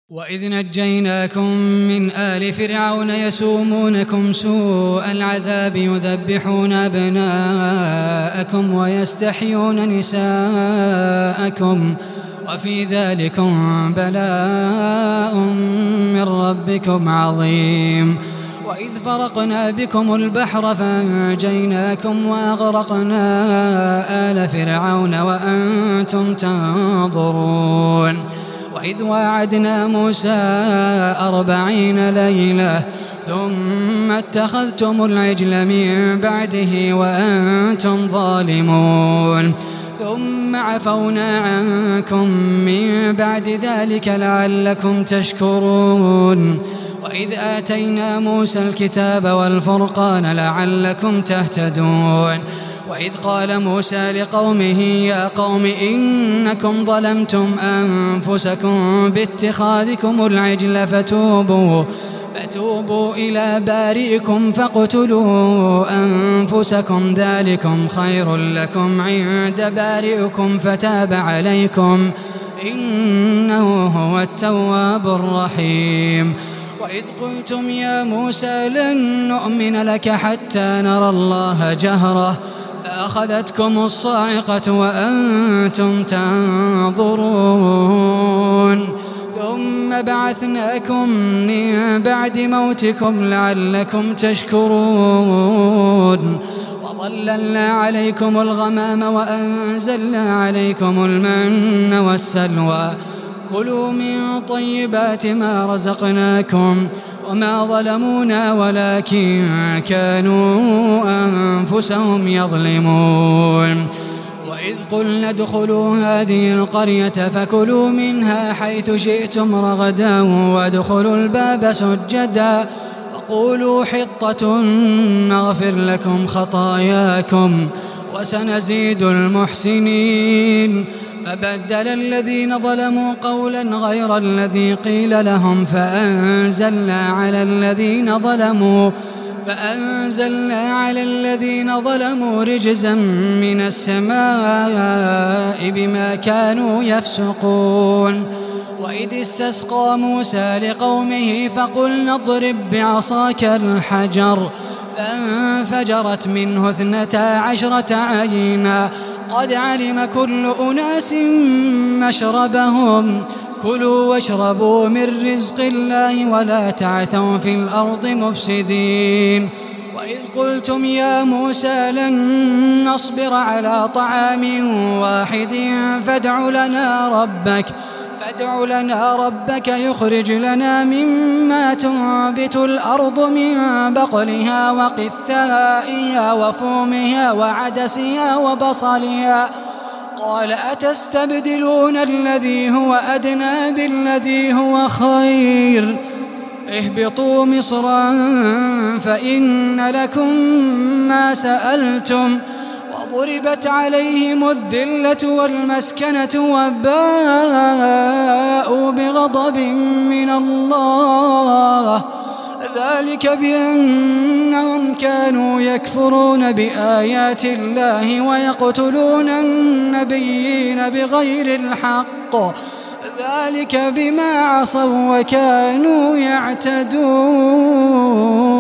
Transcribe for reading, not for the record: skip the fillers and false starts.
وإذ نجيناكم من آل فرعون يسومونكم سوء العذاب يذبحون أبناءكم ويستحيون نساءكم وفي ذلكم بلاء من ربكم عظيم. وإذ فرقنا بكم البحر فأنجيناكم وأغرقنا آل فرعون وأنتم تنظرون. وإذ واعدنا موسى 40 ليلة ثم اتخذتم العجل من بعده وأنتم ظالمون ثم عفونا عنكم من بعد ذلك لعلكم تشكرون. وإذ آتينا موسى الكتاب والفرقان لعلكم تهتدون. وإذ قال موسى لقومه يا قوم إنكم ظلمتم أنفسكم باتخاذكم العجل فتوبوا إلى بارئكم فاقتلوا أنفسكم ذلكم خير لكم عند بارئكم فتاب عليكم إنه هو التواب الرحيم. وإذ قلتم يا موسى لن نؤمن لك حتى نرى الله جهرة فأخذتكم الصاعقة وأنتم تنظرون ثم بعثناكم من بعد موتكم لعلكم تشكرون. وظللنا عليكم الغمام وأنزلنا عليكم المن والسلوى كلوا من طيبات ما رزقناكم وما ظلمونا ولكن كانوا أنفسهم يظلمون. وإذ قلنا ادخلوا هذه القرية فكلوا منها حيث شئتم رغدا وادخلوا الباب سجدا وقولوا حطة نغفر لكم خطاياكم وسنزيد المحسنين. فبدل الذين ظلموا قولا غير الذي قيل لهم فأنزلنا على الذين ظلموا رجزا من السماء بما كانوا يفسقون. وإذ استسقى موسى لقومه فقلنا اضرب بعصاك الحجر فانفجرت منه 12 عينا قد علم كل أناس مشربهم كلوا واشربوا من رزق الله ولا تعثوا في الأرض مفسدين. وإذ قلتم يا موسى لن نصبر على طعام واحد فادع لنا ربك يخرج لنا مما تنبت الأرض من بقلها وقثائها وفومها وعدسها وبصلها قال أتستبدلون الذي هو أدنى بالذي هو خير اهبطوا مصرا فإن لكم ما سألتم وضربت عليهم الذلة والمسكنة وباءوا بغضب من الله ذلك بأنهم كانوا يكفرون بآيات الله ويقتلون النبيين بغير الحق ذلك بما عصوا وكانوا يعتدون.